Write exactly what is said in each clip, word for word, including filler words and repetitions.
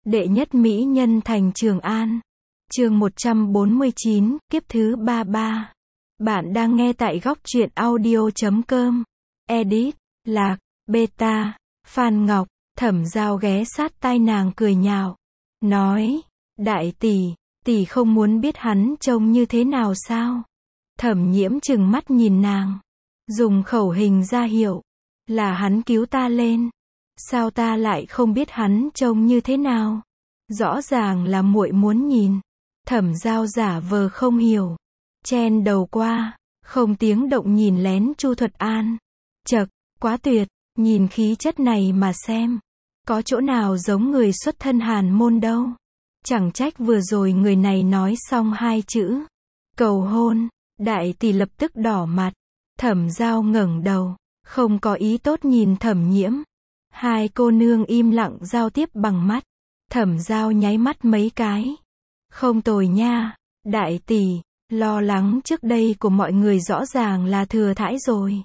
Đệ nhất mỹ nhân thành Trường An. Chương một trăm bốn mươi chín, kiếp thứ ba mươi ba. Bạn đang nghe tại góc truyện audio chấm com. Edit, Lạc, Beta, Phan Ngọc. Thẩm Giao ghé sát tai nàng cười nhạo. Nói, đại tỷ, tỷ không muốn biết hắn trông như thế nào sao? Thẩm Nhiễm trừng mắt nhìn nàng. Dùng khẩu hình ra hiệu. Là hắn cứu ta lên. Sao ta lại không biết hắn trông như thế nào? Rõ ràng là muội muốn nhìn. Thẩm Giao giả vờ không hiểu. Chen đầu qua, không tiếng động nhìn lén Chu Thuật An. Chậc, quá tuyệt, nhìn khí chất này mà xem. Có chỗ nào giống người xuất thân Hàn môn đâu. Chẳng trách vừa rồi người này nói xong hai chữ cầu hôn, đại tỷ lập tức đỏ mặt. Thẩm Giao ngẩng đầu, không có ý tốt nhìn Thẩm Nhiễm. Hai cô nương im lặng giao tiếp bằng mắt. Thẩm Giao nháy mắt mấy cái. Không tồi nha, đại tỷ, lo lắng trước đây của mọi người rõ ràng là thừa thãi rồi.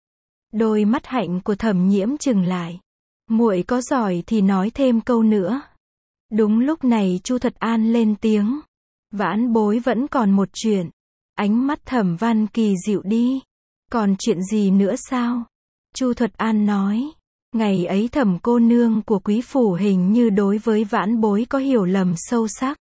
Đôi mắt hạnh của Thẩm Nhiễm trừng lại. Muội có giỏi thì nói thêm câu nữa. Đúng lúc này Chu Thuật An lên tiếng. Vãn bối vẫn còn một chuyện. Ánh mắt Thẩm Văn Kỳ dịu đi. Còn chuyện gì nữa sao? Chu Thuật An nói. Ngày ấy Thẩm cô nương của quý phủ hình như đối với vãn bối có hiểu lầm sâu sắc.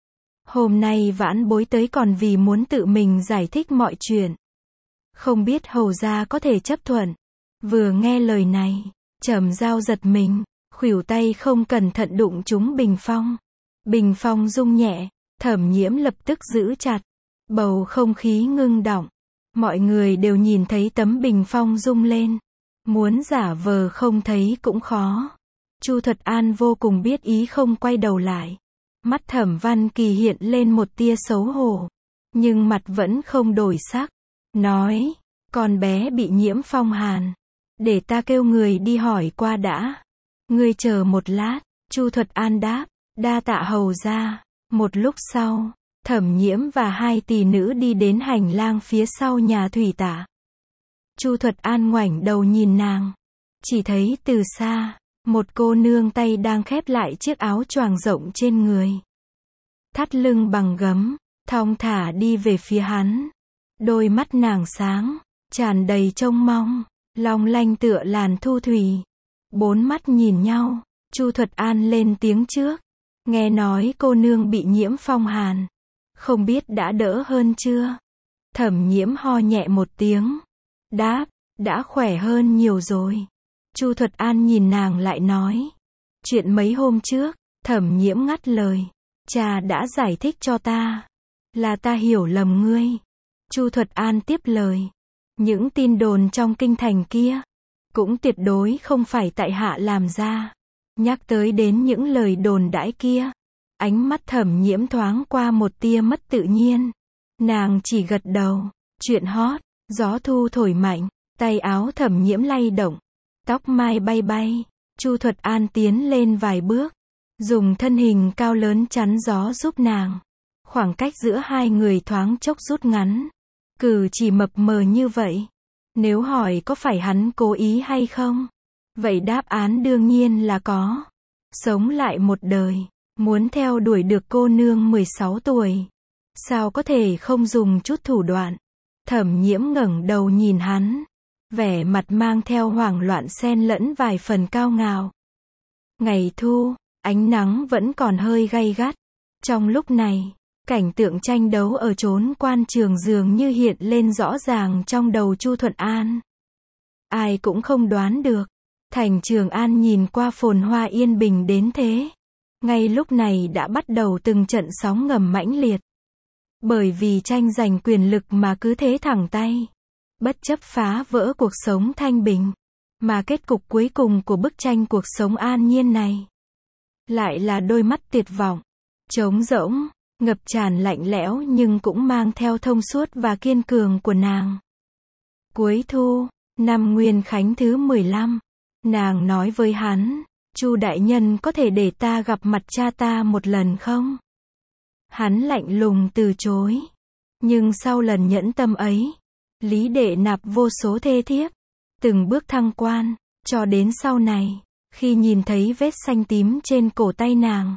Hôm nay vãn bối tới còn vì muốn tự mình giải thích mọi chuyện. Không biết hầu gia có thể chấp thuận. Vừa nghe lời này, Thẩm Giao giật mình, khuỷu tay không cẩn thận đụng trúng bình phong. Bình phong rung nhẹ, Thẩm Nhiễm lập tức giữ chặt. Bầu không khí ngưng đọng. Mọi người đều nhìn thấy tấm bình phong rung lên. Muốn giả vờ không thấy cũng khó. Chu Thuật An vô cùng biết ý không quay đầu lại. Mắt Thẩm Văn Kỳ hiện lên một tia xấu hổ. Nhưng mặt vẫn không đổi sắc. Nói, con bé bị nhiễm phong hàn. Để ta kêu người đi hỏi qua đã. Ngươi chờ một lát. Chu Thuật An đáp, đa tạ hầu gia. Một lúc sau, Thẩm Nhiễm và hai tỷ nữ đi đến hành lang phía sau nhà thủy tả. Chu Thuật An ngoảnh đầu nhìn nàng. Chỉ thấy từ xa, một cô nương tay đang khép lại chiếc áo choàng rộng trên người. Thắt lưng bằng gấm, thong thả đi về phía hắn. Đôi mắt nàng sáng, tràn đầy trông mong, long lanh tựa làn thu thủy. Bốn mắt nhìn nhau, Chu Thuật An lên tiếng trước. Nghe nói cô nương bị nhiễm phong hàn. Không biết đã đỡ hơn chưa? Thẩm Nhiễm ho nhẹ một tiếng. Đáp, đã khỏe hơn nhiều rồi. Chu Thuật An nhìn nàng lại nói. Chuyện mấy hôm trước, Thẩm Nhiễm ngắt lời. Cha đã giải thích cho ta. Là ta hiểu lầm ngươi. Chu Thuật An tiếp lời. Những tin đồn trong kinh thành kia, cũng tuyệt đối không phải tại hạ làm ra. Nhắc tới đến những lời đồn đãi kia, ánh mắt Thẩm Nhiễm thoáng qua một tia mất tự nhiên. Nàng chỉ gật đầu. Chuyện hot. Gió thu thổi mạnh, tay áo Thẩm Nhiễm lay động, tóc mai bay bay. Chu Thuật An tiến lên vài bước, dùng thân hình cao lớn chắn gió giúp nàng. Khoảng cách giữa hai người thoáng chốc rút ngắn. Cử chỉ mập mờ như vậy, nếu hỏi có phải hắn cố ý hay không, vậy đáp án đương nhiên là có. Sống lại một đời, muốn theo đuổi được cô nương mười sáu tuổi, sao có thể không dùng chút thủ đoạn. Thẩm Nhiễm ngẩng đầu nhìn hắn, vẻ mặt mang theo hoảng loạn xen lẫn vài phần cao ngạo. Ngày thu, ánh nắng vẫn còn hơi gay gắt. Trong lúc này, cảnh tượng tranh đấu ở chốn quan trường dường như hiện lên rõ ràng trong đầu Chu Thuật An. Ai cũng không đoán được, thành Trường An nhìn qua phồn hoa yên bình đến thế, ngay lúc này đã bắt đầu từng trận sóng ngầm mãnh liệt. Bởi vì tranh giành quyền lực mà cứ thế thẳng tay, bất chấp phá vỡ cuộc sống thanh bình, mà kết cục cuối cùng của bức tranh cuộc sống an nhiên này lại là đôi mắt tuyệt vọng, trống rỗng, ngập tràn lạnh lẽo nhưng cũng mang theo thông suốt và kiên cường của nàng. Cuối thu, năm Nguyên Khánh thứ mười lăm, nàng nói với hắn, Chu đại nhân có thể để ta gặp mặt cha ta một lần không? Hắn lạnh lùng từ chối. Nhưng sau lần nhẫn tâm ấy, Lý Đệ nạp vô số thê thiếp, từng bước thăng quan, cho đến sau này, khi nhìn thấy vết xanh tím trên cổ tay nàng,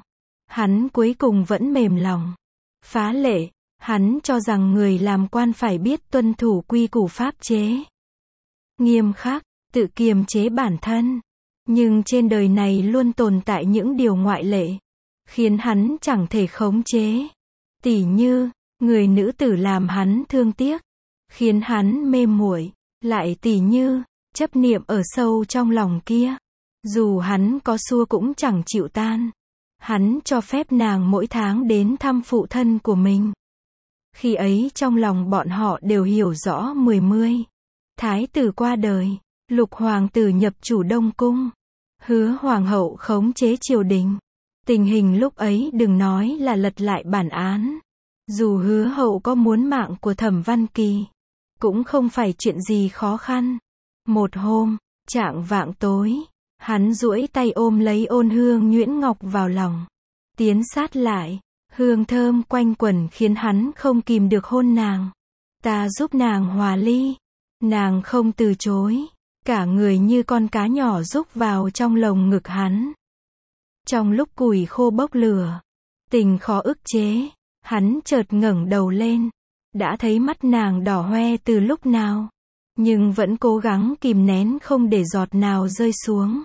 hắn cuối cùng vẫn mềm lòng. Phá lệ, hắn cho rằng người làm quan phải biết tuân thủ quy củ pháp chế. Nghiêm khắc, tự kiềm chế bản thân. Nhưng trên đời này luôn tồn tại những điều ngoại lệ, khiến hắn chẳng thể khống chế. Tỉ như, người nữ tử làm hắn thương tiếc, khiến hắn mê muội, lại tỉ như, chấp niệm ở sâu trong lòng kia. Dù hắn có xua cũng chẳng chịu tan. Hắn cho phép nàng mỗi tháng đến thăm phụ thân của mình. Khi ấy trong lòng bọn họ đều hiểu rõ mười mươi. Thái tử qua đời, Lục hoàng tử nhập chủ Đông cung, Hứa hoàng hậu khống chế triều đình. Tình hình lúc ấy đừng nói là lật lại bản án. Dù Hứa hậu có muốn mạng của Thẩm Văn Kỳ, cũng không phải chuyện gì khó khăn. Một hôm, chạng vạng tối, hắn duỗi tay ôm lấy Ôn Hương nhuyễn ngọc vào lòng, tiến sát lại, hương thơm quanh quẩn khiến hắn không kìm được hôn nàng. Ta giúp nàng hòa ly. Nàng không từ chối, cả người như con cá nhỏ rúc vào trong lồng ngực hắn. Trong lúc củi khô bốc lửa, tình khó ức chế, hắn chợt ngẩng đầu lên, đã thấy mắt nàng đỏ hoe từ lúc nào, nhưng vẫn cố gắng kìm nén không để giọt nào rơi xuống.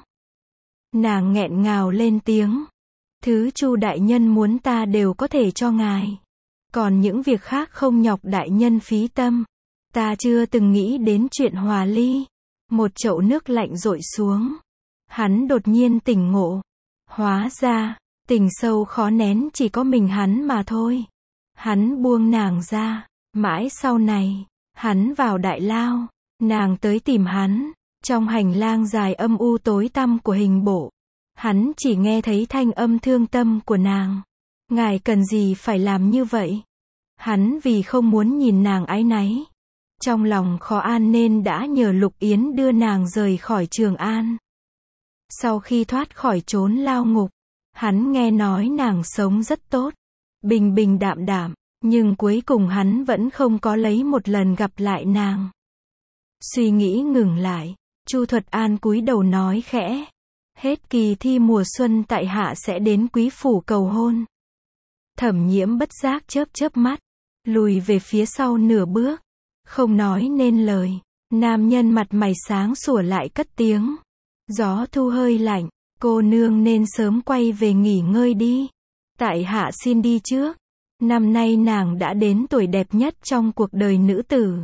Nàng nghẹn ngào lên tiếng, thứ Chu đại nhân muốn ta đều có thể cho ngài, còn những việc khác không nhọc đại nhân phí tâm. Ta chưa từng nghĩ đến chuyện hòa ly. Một chậu nước lạnh dội xuống. Hắn đột nhiên tỉnh ngộ. Hóa ra, tình sâu khó nén chỉ có mình hắn mà thôi. Hắn buông nàng ra. Mãi sau này, hắn vào đại lao. Nàng tới tìm hắn. Trong hành lang dài âm u tối tăm của hình bộ, hắn chỉ nghe thấy thanh âm thương tâm của nàng. Ngài cần gì phải làm như vậy? Hắn vì không muốn nhìn nàng áy náy, trong lòng khó an nên đã nhờ Lục Yến đưa nàng rời khỏi Trường An. Sau khi thoát khỏi chốn lao ngục, hắn nghe nói nàng sống rất tốt, bình bình đạm đạm, nhưng cuối cùng hắn vẫn không có lấy một lần gặp lại nàng. Suy nghĩ ngừng lại, Chu Thuật An cúi đầu nói khẽ, hết kỳ thi mùa xuân tại hạ sẽ đến quý phủ cầu hôn. Thẩm Nhiễm bất giác chớp chớp mắt, lùi về phía sau nửa bước, không nói nên lời. Nam nhân mặt mày sáng sủa lại cất tiếng, gió thu hơi lạnh, cô nương nên sớm quay về nghỉ ngơi đi. Tại hạ xin đi trước. Năm nay nàng đã đến tuổi đẹp nhất trong cuộc đời nữ tử.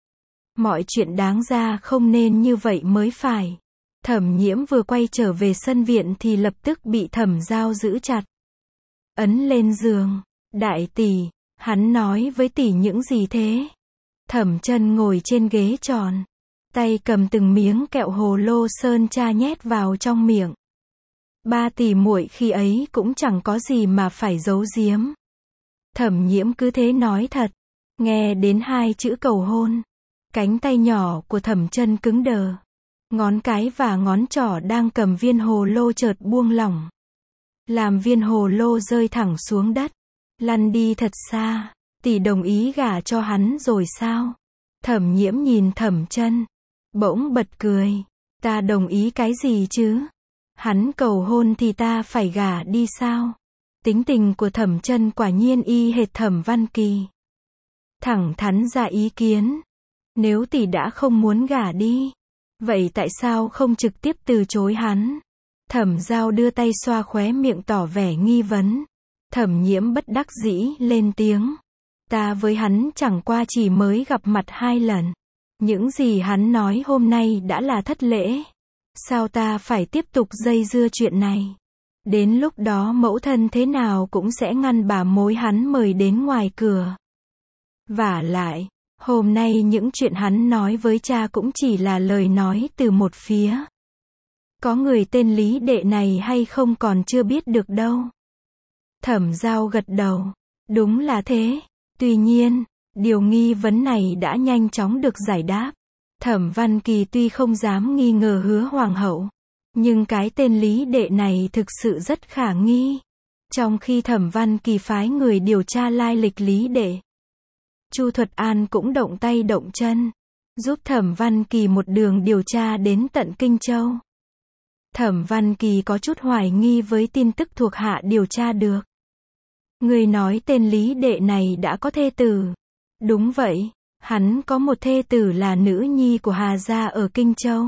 Mọi chuyện đáng ra không nên như vậy mới phải. Thẩm Nhiễm vừa quay trở về sân viện thì lập tức bị Thẩm Giao giữ chặt, ấn lên giường. Đại tỷ, hắn nói với tỷ những gì thế? Thẩm Chân ngồi trên ghế tròn, tay cầm từng miếng kẹo hồ lô sơn tra nhét vào trong miệng. Ba tỷ muội khi ấy cũng chẳng có gì mà phải giấu giếm. Thẩm Nhiễm cứ thế nói thật. Nghe đến hai chữ cầu hôn, cánh tay nhỏ của Thẩm Chân cứng đờ. Ngón cái và ngón trỏ đang cầm viên hồ lô chợt buông lỏng, làm viên hồ lô rơi thẳng xuống đất, lăn đi thật xa. Tỷ đồng ý gả cho hắn rồi sao? Thẩm Nhiễm nhìn Thẩm Chân, bỗng bật cười. Ta đồng ý cái gì chứ? Hắn cầu hôn thì ta phải gả đi sao? Tính tình của Thẩm Chân quả nhiên y hệt Thẩm Văn Kỳ, thẳng thắn ra ý kiến. Nếu tỷ đã không muốn gả đi, vậy tại sao không trực tiếp từ chối hắn? Thẩm Giao đưa tay xoa khóe miệng tỏ vẻ nghi vấn. Thẩm Nhiễm bất đắc dĩ lên tiếng. Ta với hắn chẳng qua chỉ mới gặp mặt hai lần. Những gì hắn nói hôm nay đã là thất lễ. Sao ta phải tiếp tục dây dưa chuyện này? Đến lúc đó mẫu thân thế nào cũng sẽ ngăn bà mối hắn mời đến ngoài cửa. Vả lại, hôm nay những chuyện hắn nói với cha cũng chỉ là lời nói từ một phía. Có người tên Lý Đệ này hay không còn chưa biết được đâu. Thẩm Giao gật đầu. Đúng là thế. Tuy nhiên, điều nghi vấn này đã nhanh chóng được giải đáp. Thẩm Văn Kỳ tuy không dám nghi ngờ Hứa hoàng hậu, nhưng cái tên Lý Đệ này thực sự rất khả nghi. Trong khi Thẩm Văn Kỳ phái người điều tra lai lịch Lý Đệ, Chu Thuật An cũng động tay động chân, giúp Thẩm Văn Kỳ một đường điều tra đến tận Kinh Châu. Thẩm Văn Kỳ có chút hoài nghi với tin tức thuộc hạ điều tra được. Ngươi nói tên Lý Đệ này đã có thê tử. Đúng vậy, hắn có một thê tử là nữ nhi của Hà gia ở Kinh Châu.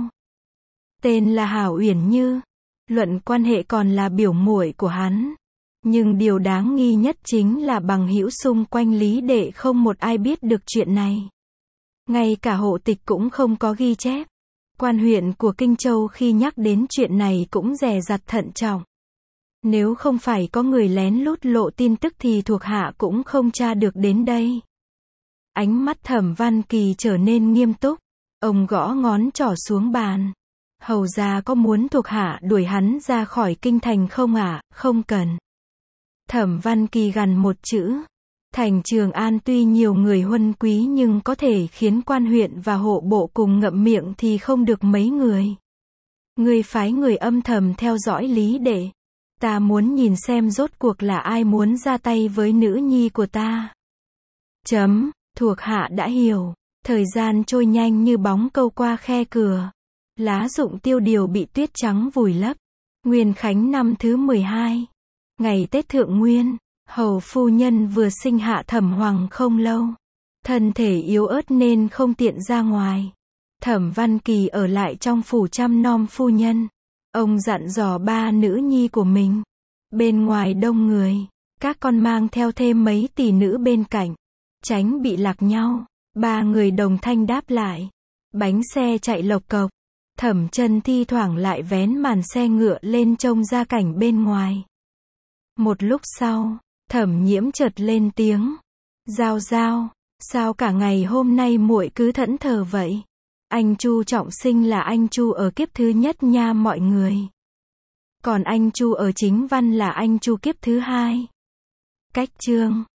Tên là Hảo Uyển Như. Luận quan hệ còn là biểu muội của hắn. Nhưng điều đáng nghi nhất chính là bằng hữu xung quanh Lý Đệ không một ai biết được chuyện này. Ngay cả hộ tịch cũng không có ghi chép. Quan huyện của Kinh Châu khi nhắc đến chuyện này cũng dè dặt thận trọng. Nếu không phải có người lén lút lộ tin tức thì thuộc hạ cũng không tra được đến đây. Ánh mắt Thẩm Văn Kỳ trở nên nghiêm túc. Ông gõ ngón trỏ xuống bàn. Hầu gia có muốn thuộc hạ đuổi hắn ra khỏi kinh thành không ạ? À? Không cần. Thẩm Văn Kỳ gằn một chữ. Thành Trường An tuy nhiều người huân quý nhưng có thể khiến quan huyện và hộ bộ cùng ngậm miệng thì không được mấy người. Ngươi phái người âm thầm theo dõi Lý Đệ. Ta muốn nhìn xem rốt cuộc là ai muốn ra tay với nữ nhi của ta. Chấm, thuộc hạ đã hiểu. Thời gian trôi nhanh như bóng câu qua khe cửa. Lá rụng tiêu điều bị tuyết trắng vùi lấp. Nguyên Khánh năm thứ mười hai. Ngày Tết Thượng Nguyên, hầu phu nhân vừa sinh hạ Thẩm Hoàng không lâu. Thân thể yếu ớt nên không tiện ra ngoài. Thẩm Văn Kỳ ở lại trong phủ chăm nom phu nhân. Ông dặn dò ba nữ nhi của mình. Bên ngoài đông người, các con mang theo thêm mấy tỷ nữ bên cạnh. Tránh bị lạc nhau. Ba người đồng thanh đáp lại. Bánh xe chạy lộc cộc. Thẩm Chân thi thoảng lại vén màn xe ngựa lên trông ra cảnh bên ngoài. Một lúc sau, Thẩm Nhiễm chợt lên tiếng. Giao Giao, sao cả ngày hôm nay muội cứ thẫn thờ vậy? Anh Chu trọng sinh là anh Chu ở kiếp thứ nhất nha mọi người. Còn anh Chu ở chính văn là anh Chu kiếp thứ hai. Cách chương